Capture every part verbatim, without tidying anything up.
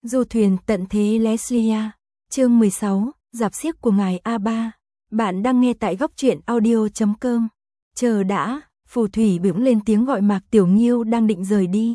Du thuyền tận thế Leslia, chương mười sáu, rạp xiếc của ngài a ba. Bạn đang nghe tại góc truyện audio chấm com. Chờ đã, phù thủy bỗng lên tiếng gọi Mạc Tiểu Nghiêu đang định rời đi.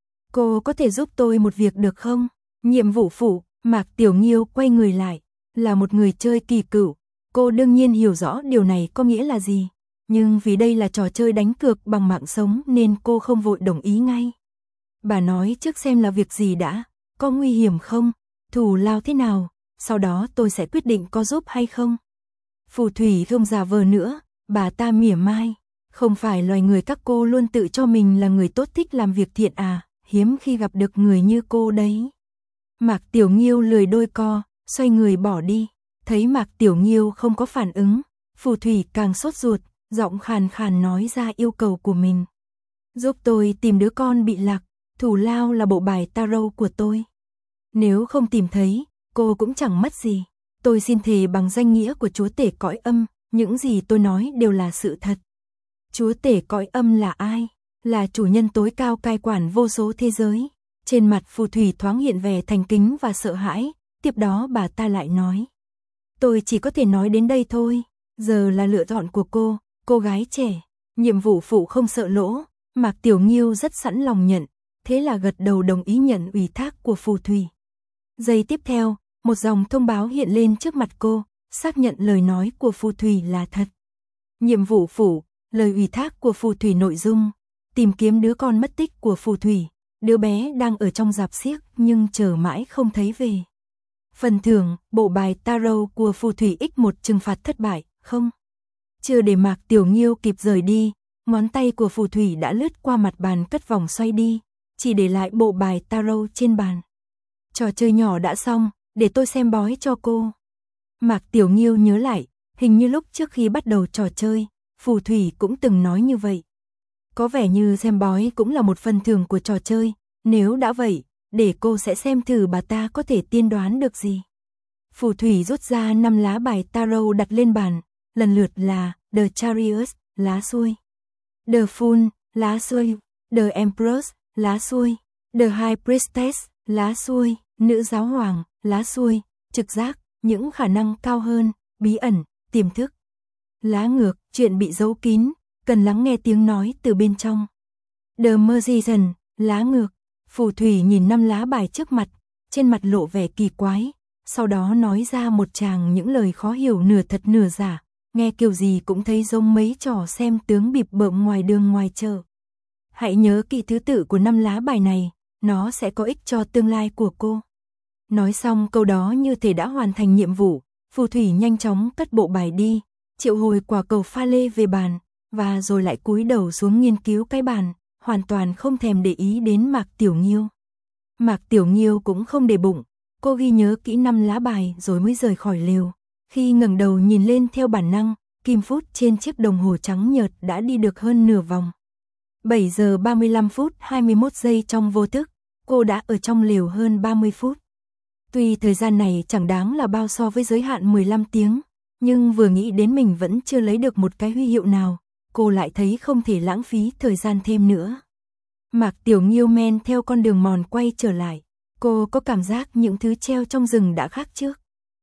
Cô có thể giúp tôi một việc được không? Nhiệm vụ phụ. Mạc Tiểu Nghiêu quay người lại. Là một người chơi kỳ cựu, cô đương nhiên hiểu rõ điều này có nghĩa là gì. Nhưng vì đây là trò chơi đánh cược bằng mạng sống nên cô không vội đồng ý ngay. Bà nói trước xem là việc gì đã, có nguy hiểm không, thù lao thế nào, sau đó tôi sẽ quyết định có giúp hay không. Phù thủy không giả vờ nữa, bà ta mỉa mai. Không phải loài người các cô luôn tự cho mình là người tốt thích làm việc thiện à, hiếm khi gặp được người như cô đấy. Mạc Tiểu Nghiêu lười đôi co, xoay người bỏ đi. Thấy Mạc Tiểu Nghiêu không có phản ứng, phù thủy càng sốt ruột, giọng khàn khàn nói ra yêu cầu của mình. Giúp tôi tìm đứa con bị lạc, thủ lao là bộ bài tarot của tôi. Nếu không tìm thấy, cô cũng chẳng mất gì. Tôi xin thề bằng danh nghĩa của chúa tể cõi âm, những gì tôi nói đều là sự thật. Chúa tể cõi âm là ai? Là chủ nhân tối cao cai quản vô số thế giới. Trên mặt phù thủy thoáng hiện vẻ thành kính và sợ hãi, tiếp đó bà ta lại nói. Tôi chỉ có thể nói đến đây thôi, giờ là lựa chọn của cô, cô gái trẻ. Nhiệm vụ phụ không sợ lỗ, Mạc Tiểu Nghiêu rất sẵn lòng nhận, thế là gật đầu đồng ý nhận ủy thác của phù thủy. Giây tiếp theo, một dòng thông báo hiện lên trước mặt cô, xác nhận lời nói của phù thủy là thật. Nhiệm vụ phụ, lời ủy thác của phù thủy nội dung, tìm kiếm đứa con mất tích của phù thủy, đứa bé đang ở trong rạp xiếc nhưng chờ mãi không thấy về. Phần thưởng, bộ bài tarot của phù thủy x một trừng phạt thất bại, không. Chưa để Mạc Tiểu Nghiêu kịp rời đi, ngón tay của phù thủy đã lướt qua mặt bàn cất vòng xoay đi, chỉ để lại bộ bài tarot trên bàn. Trò chơi nhỏ đã xong, để tôi xem bói cho cô. Mạc Tiểu Nghiêu nhớ lại, hình như lúc trước khi bắt đầu trò chơi, phù thủy cũng từng nói như vậy. Có vẻ như xem bói cũng là một phần thưởng của trò chơi, nếu đã vậy, để cô sẽ xem thử bà ta có thể tiên đoán được gì. Phù thủy rút ra năm lá bài tarot đặt lên bàn, lần lượt là The Chariot, lá xuôi, The Fool, lá xuôi, The Empress, lá xuôi, The High Priestess, lá xuôi, nữ giáo hoàng, lá xuôi, trực giác, những khả năng cao hơn, bí ẩn, tiềm thức. Lá ngược, chuyện bị giấu kín, cần lắng nghe tiếng nói từ bên trong. The Magician, lá ngược. Phù thủy nhìn năm lá bài trước mặt, trên mặt lộ vẻ kỳ quái, sau đó nói ra một tràng những lời khó hiểu nửa thật nửa giả, nghe kiểu gì cũng thấy giống mấy trò xem tướng bịp bợm ngoài đường ngoài chợ. Hãy nhớ kỹ thứ tự của năm lá bài này, nó sẽ có ích cho tương lai của cô. Nói xong câu đó như thể đã hoàn thành nhiệm vụ, phù thủy nhanh chóng cất bộ bài đi, triệu hồi quả cầu pha lê về bàn, và rồi lại cúi đầu xuống nghiên cứu cái bàn, hoàn toàn không thèm để ý đến Mạc Tiểu Nghiêu. Mạc Tiểu Nghiêu cũng không để bụng, cô ghi nhớ kỹ năm lá bài rồi mới rời khỏi lều. Khi ngẩng đầu nhìn lên theo bản năng, kim phút trên chiếc đồng hồ trắng nhợt đã đi được hơn nửa vòng. bảy giờ ba mươi lăm phút hai mươi mốt giây trong vô thức, cô đã ở trong lều hơn ba mươi phút. Tuy thời gian này chẳng đáng là bao so với giới hạn mười lăm tiếng, nhưng vừa nghĩ đến mình vẫn chưa lấy được một cái huy hiệu nào, cô lại thấy không thể lãng phí thời gian thêm nữa. Mạc Tiểu Nghiêu men theo con đường mòn quay trở lại, cô có cảm giác những thứ treo trong rừng đã khác trước.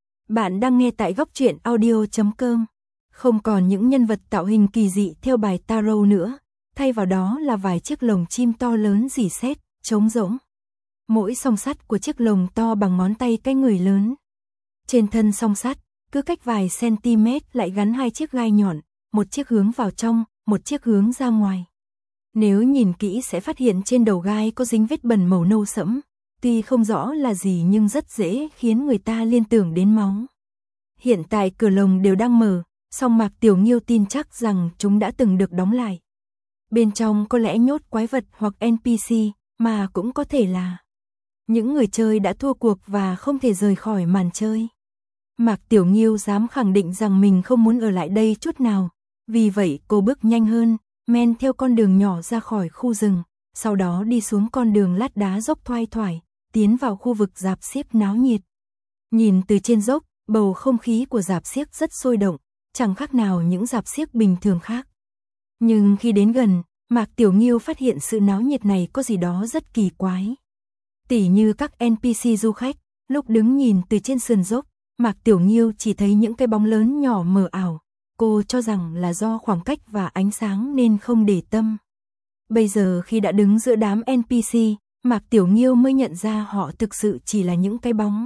Bạn đang nghe tại góc truyện audio chấm com. Không còn những nhân vật tạo hình kỳ dị theo bài tarot nữa, thay vào đó là vài chiếc lồng chim to lớn rỉ sét, trống rỗng. Mỗi song sắt của chiếc lồng to bằng ngón tay cái người lớn. Trên thân song sắt, cứ cách vài centimet lại gắn hai chiếc gai nhọn, một chiếc hướng vào trong, một chiếc hướng ra ngoài. Nếu nhìn kỹ sẽ phát hiện trên đầu gai có dính vết bẩn màu nâu sẫm, tuy không rõ là gì nhưng rất dễ khiến người ta liên tưởng đến máu. Hiện tại cửa lồng đều đang mở, song Mạc Tiểu Nghiêu tin chắc rằng chúng đã từng được đóng lại. Bên trong có lẽ nhốt quái vật hoặc en pê xê, mà cũng có thể là những người chơi đã thua cuộc và không thể rời khỏi màn chơi. Mạc Tiểu Nghiêu dám khẳng định rằng mình không muốn ở lại đây chút nào, vì vậy cô bước nhanh hơn, men theo con đường nhỏ ra khỏi khu rừng, sau đó đi xuống con đường lát đá dốc thoai thoải, tiến vào khu vực rạp xiếc náo nhiệt. Nhìn từ trên dốc, bầu không khí của rạp xiếc rất sôi động, chẳng khác nào những rạp xiếc bình thường khác. Nhưng khi đến gần, Mạc Tiểu Nghiêu phát hiện sự náo nhiệt này có gì đó rất kỳ quái. Tỉ như các en pê xê du khách, lúc đứng nhìn từ trên sườn dốc, Mạc Tiểu Nghiêu chỉ thấy những cái bóng lớn nhỏ mờ ảo, cô cho rằng là do khoảng cách và ánh sáng nên không để tâm. Bây giờ khi đã đứng giữa đám en pê xê, Mạc Tiểu Nghiêu mới nhận ra họ thực sự chỉ là những cái bóng.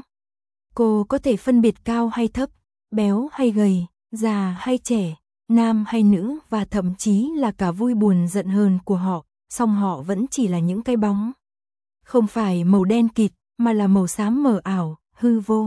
Cô có thể phân biệt cao hay thấp, béo hay gầy, già hay trẻ, nam hay nữ và thậm chí là cả vui buồn giận hờn của họ, song họ vẫn chỉ là những cái bóng. Không phải màu đen kịt, mà là màu xám mờ ảo, hư vô.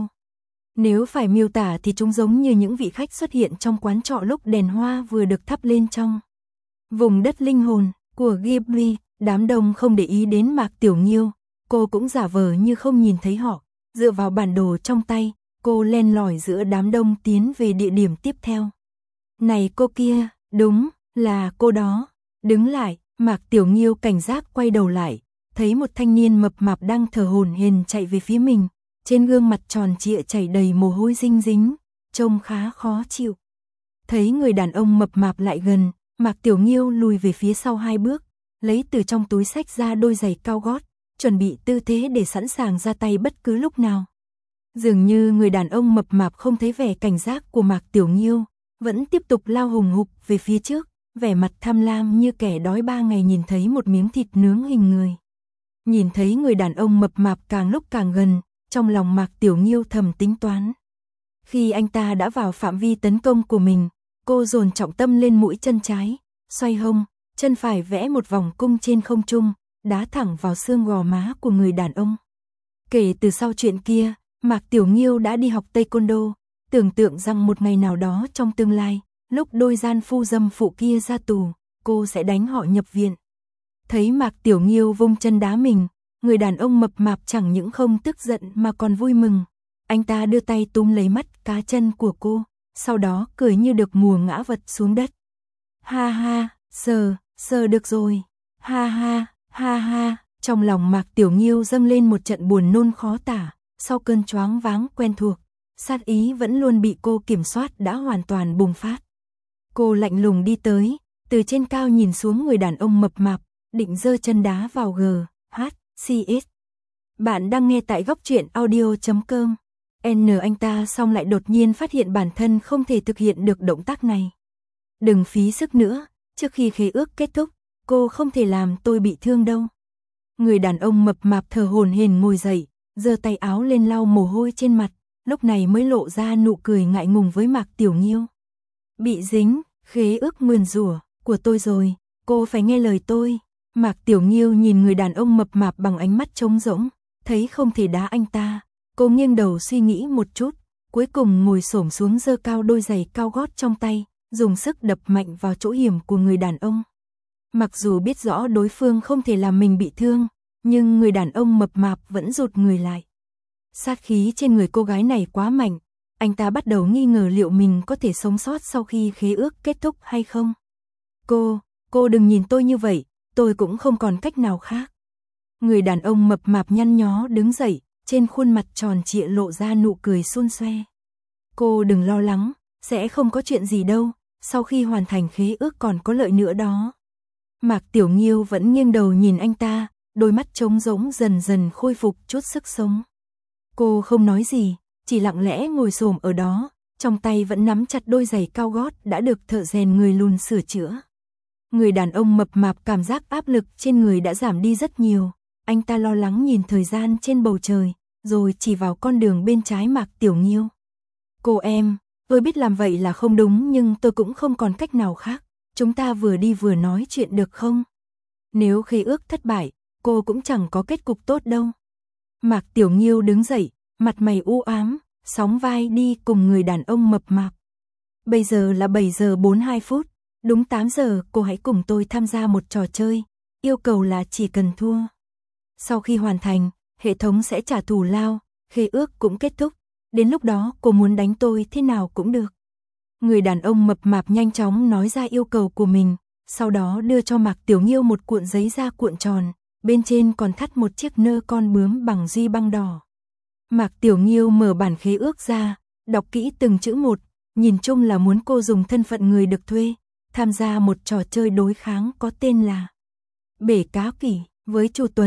Nếu phải miêu tả thì chúng giống như những vị khách xuất hiện trong quán trọ lúc đèn hoa vừa được thắp lên trong vùng đất linh hồn của Ghibli. Đám đông không để ý đến Mạc Tiểu Nghiêu, cô cũng giả vờ như không nhìn thấy họ. Dựa vào bản đồ trong tay, cô len lỏi giữa đám đông tiến về địa điểm tiếp theo. Này cô kia, đúng, là cô đó. Đứng lại, Mạc Tiểu Nghiêu cảnh giác quay đầu lại, thấy một thanh niên mập mạp đang thở hổn hển chạy về phía mình. Trên gương mặt tròn trịa chảy đầy mồ hôi dinh dính, trông khá khó chịu. Thấy người đàn ông mập mạp lại gần, Mạc Tiểu Nghiêu lùi về phía sau hai bước, lấy từ trong túi xách ra đôi giày cao gót, chuẩn bị tư thế để sẵn sàng ra tay bất cứ lúc nào. Dường như người đàn ông mập mạp không thấy vẻ cảnh giác của Mạc Tiểu Nghiêu, vẫn tiếp tục lao hùng hục về phía trước, vẻ mặt tham lam như kẻ đói ba ngày nhìn thấy một miếng thịt nướng hình người. Nhìn thấy người đàn ông mập mạp càng lúc càng gần, trong lòng Mạc Tiểu Nghiêu thầm tính toán. Khi anh ta đã vào phạm vi tấn công của mình, cô dồn trọng tâm lên mũi chân trái, xoay hông, chân phải vẽ một vòng cung trên không trung, đá thẳng vào xương gò má của người đàn ông. Kể từ sau chuyện kia, Mạc Tiểu Nghiêu đã đi học Taekwondo, tưởng tượng rằng một ngày nào đó trong tương lai, lúc đôi gian phu dâm phụ kia ra tù, cô sẽ đánh họ nhập viện. Thấy Mạc Tiểu Nghiêu vung chân đá mình, người đàn ông mập mạp chẳng những không tức giận mà còn vui mừng. Anh ta đưa tay túm lấy mắt cá chân của cô, sau đó cười như được mùa ngã vật xuống đất. Ha ha, sờ, sờ được rồi. Ha ha, ha ha, trong lòng Mạc Tiểu Nghiêu dâng lên một trận buồn nôn khó tả, sau cơn choáng váng quen thuộc, sát ý vẫn luôn bị cô kiểm soát đã hoàn toàn bùng phát. Cô lạnh lùng đi tới, từ trên cao nhìn xuống người đàn ông mập mạp, định giơ chân đá vào G, H, C S. Bạn đang nghe tại góc truyện audio chấm com. N anh ta xong lại đột nhiên phát hiện bản thân không thể thực hiện được động tác này. Đừng phí sức nữa, trước khi khế ước kết thúc, cô không thể làm tôi bị thương đâu. Người đàn ông mập mạp thở hổn hển ngồi dậy, giơ tay áo lên lau mồ hôi trên mặt, lúc này mới lộ ra nụ cười ngại ngùng với Mạc Tiểu Nghiêu. Bị dính, khế ước nguyền rủa của tôi rồi, cô phải nghe lời tôi. Mạc Tiểu Nghiêu nhìn người đàn ông mập mạp bằng ánh mắt trống rỗng, thấy không thể đá anh ta, cô nghiêng đầu suy nghĩ một chút, cuối cùng ngồi xổm xuống giơ cao đôi giày cao gót trong tay, dùng sức đập mạnh vào chỗ hiểm của người đàn ông. Mặc dù biết rõ đối phương không thể làm mình bị thương, nhưng người đàn ông mập mạp vẫn rụt người lại. Sát khí trên người cô gái này quá mạnh, anh ta bắt đầu nghi ngờ liệu mình có thể sống sót sau khi khế ước kết thúc hay không. Cô, cô đừng nhìn tôi như vậy, tôi cũng không còn cách nào khác. Người đàn ông mập mạp nhăn nhó đứng dậy, trên khuôn mặt tròn trịa lộ ra nụ cười suôn xoe. Cô đừng lo lắng, sẽ không có chuyện gì đâu, sau khi hoàn thành khế ước còn có lợi nữa đó. Mạc Tiểu Nghiêu vẫn nghiêng đầu nhìn anh ta, đôi mắt trống rỗng dần dần khôi phục chút sức sống. Cô không nói gì, chỉ lặng lẽ ngồi xổm ở đó, trong tay vẫn nắm chặt đôi giày cao gót đã được thợ rèn người lùn sửa chữa. Người đàn ông mập mạp cảm giác áp lực trên người đã giảm đi rất nhiều, anh ta lo lắng nhìn thời gian trên bầu trời, rồi chỉ vào con đường bên trái Mạc Tiểu Nghiêu. Cô em, tôi biết làm vậy là không đúng nhưng tôi cũng không còn cách nào khác, chúng ta vừa đi vừa nói chuyện được không? Nếu khế ước thất bại, cô cũng chẳng có kết cục tốt đâu. Mạc Tiểu Nghiêu đứng dậy, mặt mày u ám, sóng vai đi cùng người đàn ông mập mạp. Bây giờ là bảy giờ bốn mươi hai phút, đúng tám giờ cô hãy cùng tôi tham gia một trò chơi, yêu cầu là chỉ cần thua. Sau khi hoàn thành, hệ thống sẽ trả thù lao, khế ước cũng kết thúc, đến lúc đó cô muốn đánh tôi thế nào cũng được. Người đàn ông mập mạp nhanh chóng nói ra yêu cầu của mình, sau đó đưa cho Mạc Tiểu Nghiêu một cuộn giấy da cuộn tròn, bên trên còn thắt một chiếc nơ con bướm bằng duy băng đỏ. Mạc Tiểu Nghiêu mở bản khế ước ra, đọc kỹ từng chữ một, nhìn chung là muốn cô dùng thân phận người được thuê, tham gia một trò chơi đối kháng có tên là Bể Cá Kỷ với Chu Tuấn.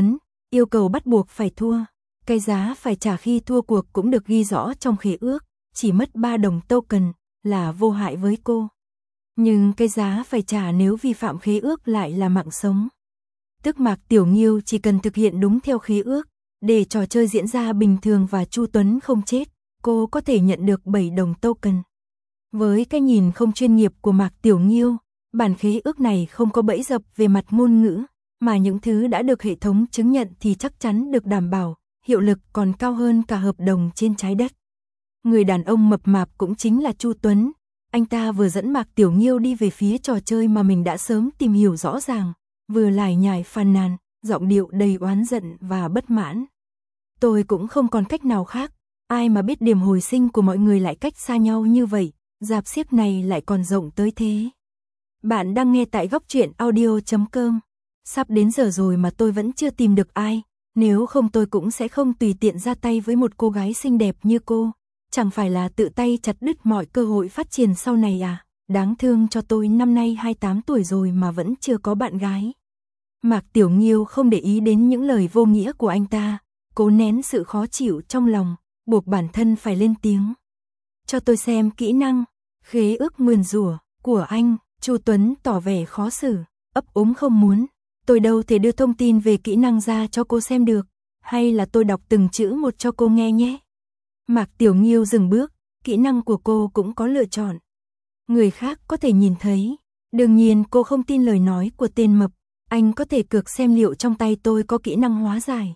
yêu cầu bắt buộc phải thua. Cái giá phải trả khi thua cuộc cũng được ghi rõ trong khế ước, chỉ mất ba đồng token, là vô hại với cô. Nhưng cái giá phải trả nếu vi phạm khế ước lại là mạng sống. Tức Mạc Tiểu Nghiêu chỉ cần thực hiện đúng theo khế ước, để trò chơi diễn ra bình thường và Chu Tuấn không chết, cô có thể nhận được bảy đồng token. Với cái nhìn không chuyên nghiệp của Mạc Tiểu Nghiêu, bản khế ước này không có bẫy dập về mặt ngôn ngữ, mà những thứ đã được hệ thống chứng nhận thì chắc chắn được đảm bảo, hiệu lực còn cao hơn cả hợp đồng trên trái đất. Người đàn ông mập mạp cũng chính là Chu Tuấn, anh ta vừa dẫn Mạc Tiểu Nghiêu đi về phía trò chơi mà mình đã sớm tìm hiểu rõ ràng, vừa lải nhải phàn nàn, giọng điệu đầy oán giận và bất mãn. Tôi cũng không còn cách nào khác, ai mà biết điểm hồi sinh của mọi người lại cách xa nhau như vậy, rạp xiếc này lại còn rộng tới thế. Bạn đang nghe tại góc truyện audio chấm com. Sắp đến giờ rồi mà tôi vẫn chưa tìm được ai, nếu không tôi cũng sẽ không tùy tiện ra tay với một cô gái xinh đẹp như cô. Chẳng phải là tự tay chặt đứt mọi cơ hội phát triển sau này à? Đáng thương cho tôi, năm nay hai mươi tám tuổi rồi mà vẫn chưa có bạn gái. Mạc Tiểu Nghiêu không để ý đến những lời vô nghĩa của anh ta, cố nén sự khó chịu trong lòng, buộc bản thân phải lên tiếng. Cho tôi xem kỹ năng khế ước nguyền rủa của anh. Chu Tuấn tỏ vẻ khó xử, ấp úng không muốn. Tôi đâu thể đưa thông tin về kỹ năng ra cho cô xem được, hay là tôi đọc từng chữ một cho cô nghe nhé. Mạc Tiểu Nghiêu dừng bước, kỹ năng của cô cũng có lựa chọn. Người khác có thể nhìn thấy, đương nhiên cô không tin lời nói của tên mập, anh có thể cược xem liệu trong tay tôi có kỹ năng hóa giải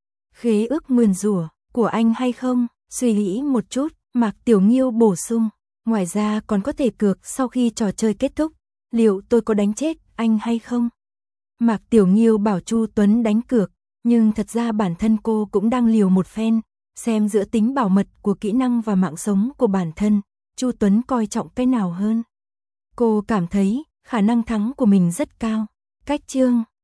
khế ước nguyền rủa của anh hay không. Suy nghĩ một chút, Mạc Tiểu Nghiêu bổ sung, ngoài ra còn có thể cược sau khi trò chơi kết thúc, liệu tôi có đánh chết anh hay không. Mạc Tiểu Nghiêu bảo Chu Tuấn đánh cược, nhưng thật ra bản thân cô cũng đang liều một phen, xem giữa tính bảo mật của kỹ năng và mạng sống của bản thân, Chu Tuấn coi trọng cái nào hơn. Cô cảm thấy khả năng thắng của mình rất cao. Cách chương